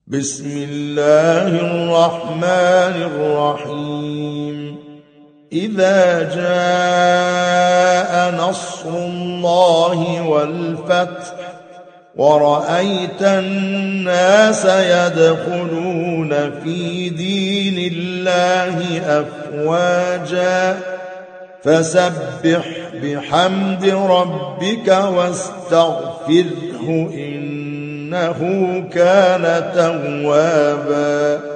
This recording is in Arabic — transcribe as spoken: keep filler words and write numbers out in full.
بسم الله الرحمن الرحيم إذا جاء نصر الله والفتح ورأيت الناس يدخلون في دين الله أفواجا فسبح بحمد ربك واستغفره إنه كان توابا.